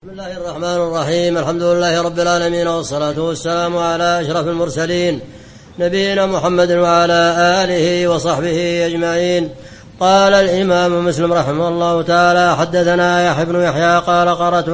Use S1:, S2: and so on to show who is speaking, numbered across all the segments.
S1: بسم الله الرحمن الرحيم. الحمد لله رب العالمين، والصلاة والسلام على أشرف المرسلين نبينا محمد وعلى آله وصحبه أجمعين. قال الإمام مسلم رحمه الله تعالى: حدثنا يحيى بن يحيى قال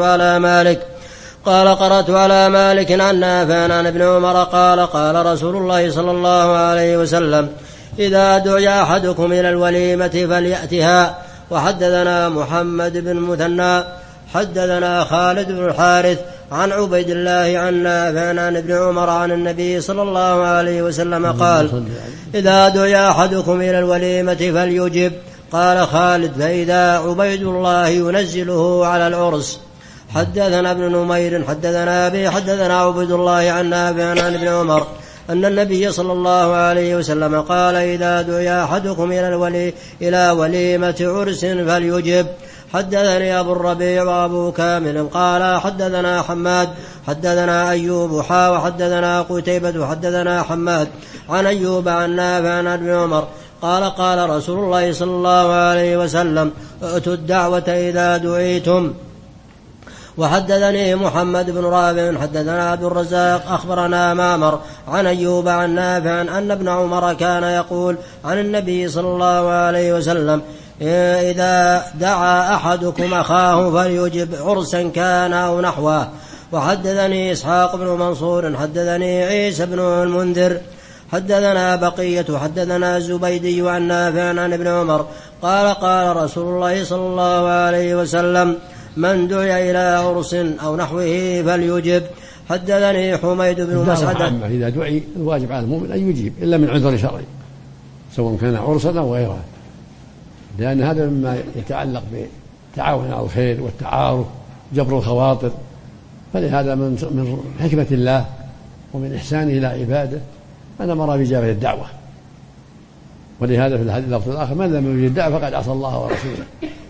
S1: قرأت على مالك عن نافع عن ابن عمر قال رسول الله صلى الله عليه وسلم: إذا دعي أحدكم إلى الوليمة فليأتها. وحدثنا محمد بن مثنى حدثنا خالد بن الحارث عن عبيد الله عن نافع عن ابن عمر عن النبي صلى الله عليه وسلم قال: إذا دعي أحدكم إلى الوليمة فليجب. قال خالد: فإذا عبيد الله ينزله على العرس. حدثنا ابن نمير حدثنا أبي حدثنا عبيد الله عن نافع عن ابن عمر أن النبي صلى الله عليه وسلم قال: إذا دعي أحدكم إلى وليمة عرس فليجب. حدثني أبو الربيع وأبو كامل قال: حدثنا حماد حدثنا أيوب وحدثنا قتيبة حدثنا حماد عن أيوب عن نافع عن ابن عمر قال رسول الله صلى الله عليه وسلم: ائتوا الدعوة إذا دعيتم. وحدثني محمد بن رافع حدثنا عبد الرزاق أخبرنا معمر عن أيوب عن نافع أن ابن عمر كان يقول عن النبي صلى الله عليه وسلم: إذا دعا أحدكم أخاه فليجب عرسا كان أو نحوه. وحدثني إسحاق بن منصور حدثني عيسى بن المنذر حدثنا بقية حدثنا الزبيدي عن نافع عن ابن عمر قال رسول الله صلى الله عليه وسلم: من دعي إلى عرس أو نحوه فليجب. حدثني حميد بن مسعد.
S2: إذا دعي الواجب على المؤمن أن يجيب إلا من عذر شرعي، سواء كان عرسا أو غيره، لأن هذا مما يتعلق بالتعاون على الخير والتعارف جبر الخواطر، فلهذا من حكمة الله ومن إحسانه إلى عباده أن أمر بإجابة الدعوة. ولهذا في الحديث اللفظ الآخر: من لم يجب الدعوة فقد عصى الله ورسوله.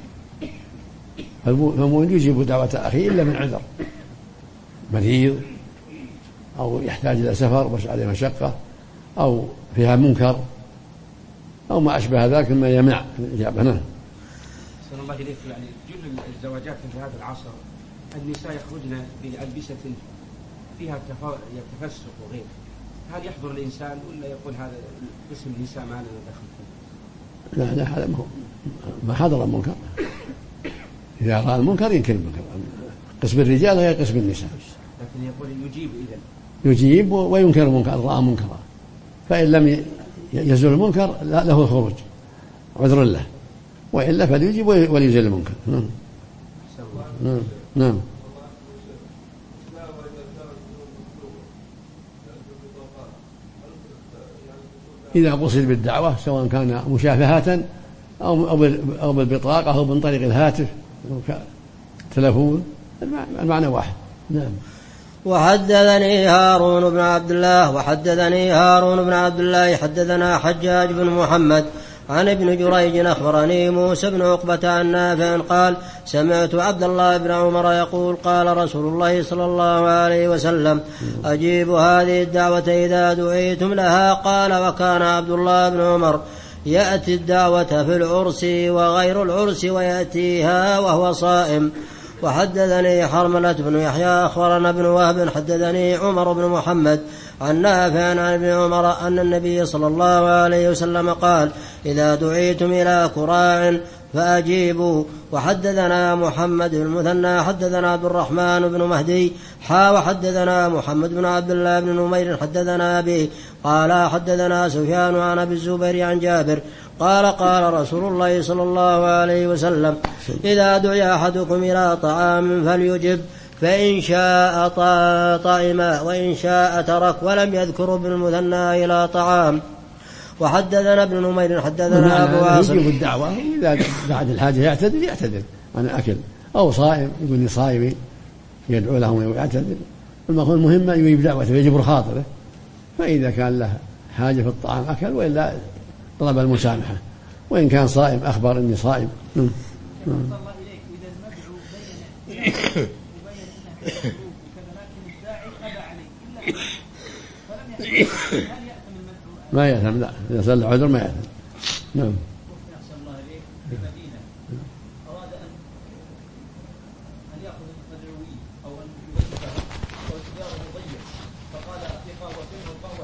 S2: فالمؤمن يجيب دعوة أخيه إلا من عذر، مريض أو يحتاج إلى سفر بس عليه مشقة أو فيها منكر أو ما أشبه ذلك مما يمنع الإجابة. نعم.
S3: صلى الله عليه يعني جل الزواجات في هذا العصر النساء يخرجن بألبسة فيها تفسق وغيره، هل يحضر الإنسان ولا يقول هذا اسم النساء ما لنا دخل فيه؟
S2: لا هذا ما حضر المنكر. إذا رأى المنكر ينكر المنكر. قسم الرجال غير قسم النساء.
S3: لكن يقول يجيب
S2: يجيب وينكر المنكر، رأى منكرا، فإن لم يزول المنكر له الخروج عذر له، وإلا فليجيب وليزيل المنكر. نعم. إذا قصد بالدعوة سواء كان مشافهة أو بالبطاقة أو من طريق الهاتف أو تلفون، المعنى واحد. نعم.
S1: وحدثني هارون بن عبد الله حدثنا حجاج بن محمد عن ابن جريج أخبرني موسى بن عقبة عن نافع قال: سمعت عبد الله بن عمر يقول: قال رسول الله صلى الله عليه وسلم: أجيب هذه الدعوة إذا دعيتم لها. قال: وكان عبد الله بن عمر يأتي الدعوة في العرس وغير العرس ويأتيها وهو صائم. وحدثني حرملة بن يحيى أخبرنا ابن وهب حدثني عمر بن محمد عن نافع عن ابن عمر أن النبي صلى الله عليه وسلم قال: إذا دعيتم إلى كراع فأجيبوا. وحدثنا محمد بن المثنى حدثنا عبد الرحمن بن مهدي وحدثنا محمد بن عبد الله بن نمير حدثنا أبي قال: حدثنا سفيان عن أبي الزبير عن جابر قال رسول الله صلى الله عليه وسلم: إذا دعي أحدكم إلى طعام فليجب، فإن شاء طعم وإن شاء ترك، ولم يذكر ابن المثنى إلى طعام. وحدثنا ابن نمير حدثنا أبو عاصم.
S2: يجيب الدعوة إذا بعد الحاجة يعتذر عن الأكل، أو صائم يقول لي صائمي يدعو لهم ويعتذر. المهم أن يجيب دعوته ويجبر خاطره، فإذا كان له حاجة في الطعام أكل، وإلا طلب المسامحة، وإن كان صائم أخبر إني صائم. ما يأثم، لا، إذا صلى عذر ما يأثم. نعم.
S4: أراد أن يأخذ المدعوين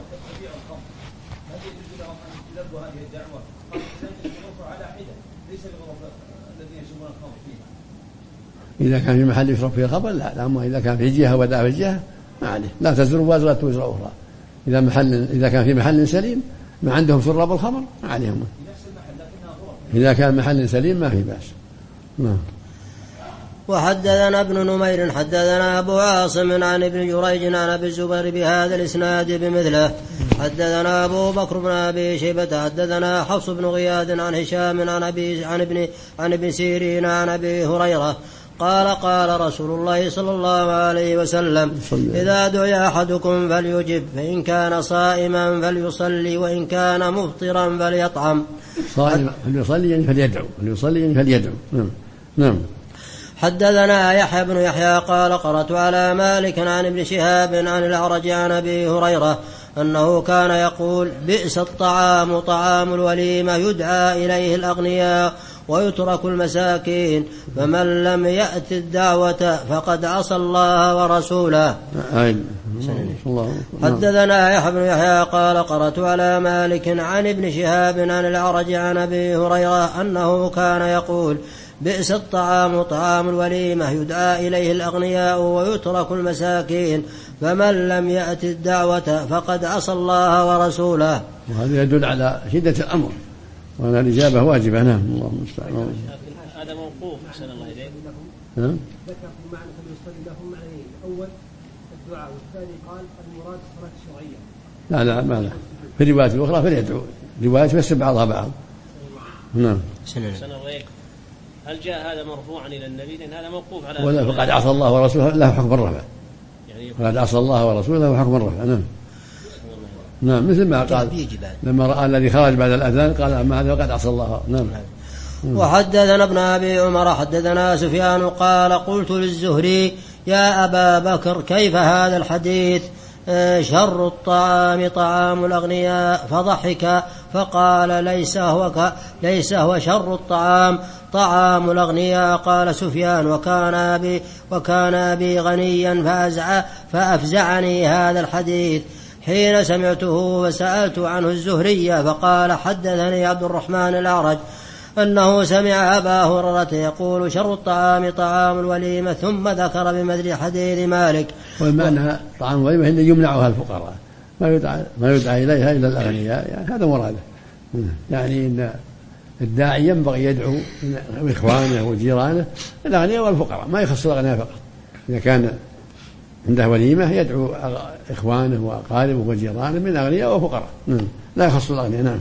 S4: تبيع الخمر هل يجوز لهم أن يلبوا هذه الدعوة؟ غرفة على حدة ليس بغرفة الذين يشربون الخمر فيها.
S2: إذا كان في محل يشرب فيه الخمر لا، أما إذا كان في جهة وداع في جهة ما عليه، لا تزر وازرة وزر أخرى. إذا كان في محل سليم ما عندهم شراب الخمر ما عليهم. إذا كان محل سليم ما في بأس. نعم.
S1: وحدثنا ابن نمير حدثنا أبو عاصم عن ابن جريج عن أبي الزبير بهذا الإسناد بمثله. حدثنا أبو بكر بن أبي شيبة حدثنا حفص بن غياث عن هشام عن ابن سيرين عن أبي هريرة قال قال رسول الله صلى الله عليه وسلم إذا دعي أحدكم فليجب فإن كان صائما فليصلي وإن كان مفطرا فليطعم.
S2: صائما فليصلي فليدعو. نعم.
S1: حدثنا يحيى بن يحيى قال قرأت على مالك عن ابن شهاب عن الأعرج عن أبي هريرة أنه كان يقول بئس الطعام طعام الوليمة يدعى إليه الأغنياء ويترك المساكين فمن لم يأت الدعوة فقد عصى الله ورسوله. حدثنا يحيى بن يحيى قال قرأت على مالك عن ابن شهاب عن الأعرج عن أبي هريرة أنه كان يقول بئس الطعام طعام الوليمة يدعى إليه الأغنياء ويترك المساكين فمن لم يأت الدعوة فقد عصى الله ورسوله.
S2: وهذا يدل على شدة الأمر وأن الإجابة واجبة. نعم. الله المستعان.
S5: هذا موقوف أحسن الله إليك.
S6: ذكر في معنى فليصلي لهم معنيين، الأول الدعاء والثاني قال المراد الصلاة الشرعية.
S2: لا ما لا في الروايات الأخرى فليدعو، روايات بس بعضها بعض. نعم.
S5: هل جاء هذا مرفوعا إلى النبي؟ لأن هذا موقوف على
S2: ولا فقد عصى الله ورسوله له حكم الرفع. يعني فقد عصى الله ورسوله له حكم الرفع. نعم مثل ما قال لما رأى الذي خرج بعد الأذان قال أما هذا فقد عصى الله. نعم.
S1: وحدثنا ابن أبي عمر حدثنا سفيان قال قلت للزهري يا أبا بكر كيف هذا الحديث شر الطعام طعام الأغنياء فضحك فقال ليس هو شر الطعام طعام الأغنياء. قال سفيان وكان أبي غنيا فأفزعني هذا الحديث حين سمعته وسألت عنه الزهري فقال حدثني عبد الرحمن الأعرج أنه سمع أبا هريرة يقول شر الطعام طعام الوليمة ثم ذكر بمثل حديث مالك.
S2: والمعنى طعام الوليمة إن يمنعها الفقراء ما يدعى إليها إلا الأغنياء، يعني هذا مراده. يعني إن الداعي ينبغي يدعو إخوانه وجيرانه الأغنياء والفقراء، ما يخص الأغنياء فقط. إذا كان عنده وليمة يدعو إخوانه وأقاربه وجيرانه من أغنياء وفقراء، لا يخص الأغنياء. نعم.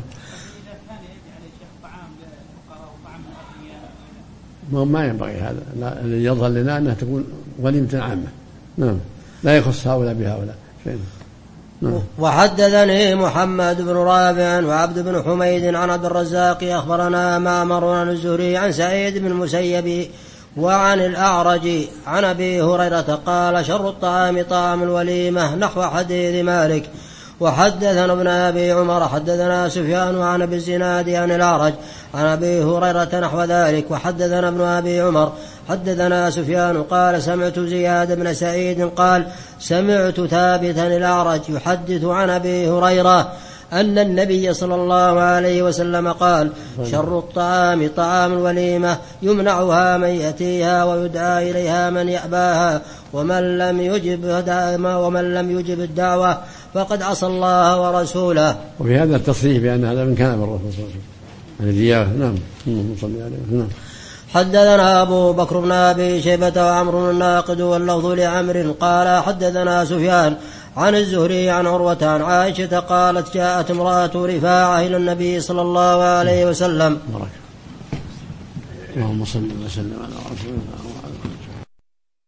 S2: ما ينبغي هذا، الذي يظهر لنا أنها تكون وليمة عامة. نعم. لا يخص هؤلاء بهؤلاء شيء.
S1: وحدثني محمد بن رافع وعبد بن حميد عن عبد الرزاق أخبرنا معمر عن الزهري عن سعيد بن المسيب وعن الأعرج عن أبي هريرة قال شر الطعام طعام الوليمة نحو حديث مالك. وحدثنا ابن أبي عمر حدثنا سفيان عن أبي الزناد عن الأعرج عن أبي هريرة نحو ذلك. وحدثنا ابن أبي عمر حدثنا سفيان قال سمعت زياد بن سعيد قال سمعت ثابتا الأعرج يحدث عن أبي هريرة أن النبي صلى الله عليه وسلم قال شر الطعام طعام الوليمة يمنعها من يأتيها ويدعى إليها من يأباها ومن لم يجب الدعوة فقد عصى الله ورسوله.
S2: وفي هذا التصريح بأن هذا من كلام الرسول صلى الله عليه وسلم. نعم. نعم.
S1: حدثنا أبو بكر بن أبي شيبة وعمر الناقد واللفظ لعمر قال حدثنا سفيان عن الزهري عن عروة عن عائشة قالت جاءت امرأة رفاعة إلى النبي صلى الله عليه وسلم.
S2: اللهم صل وسلم على رسول الله.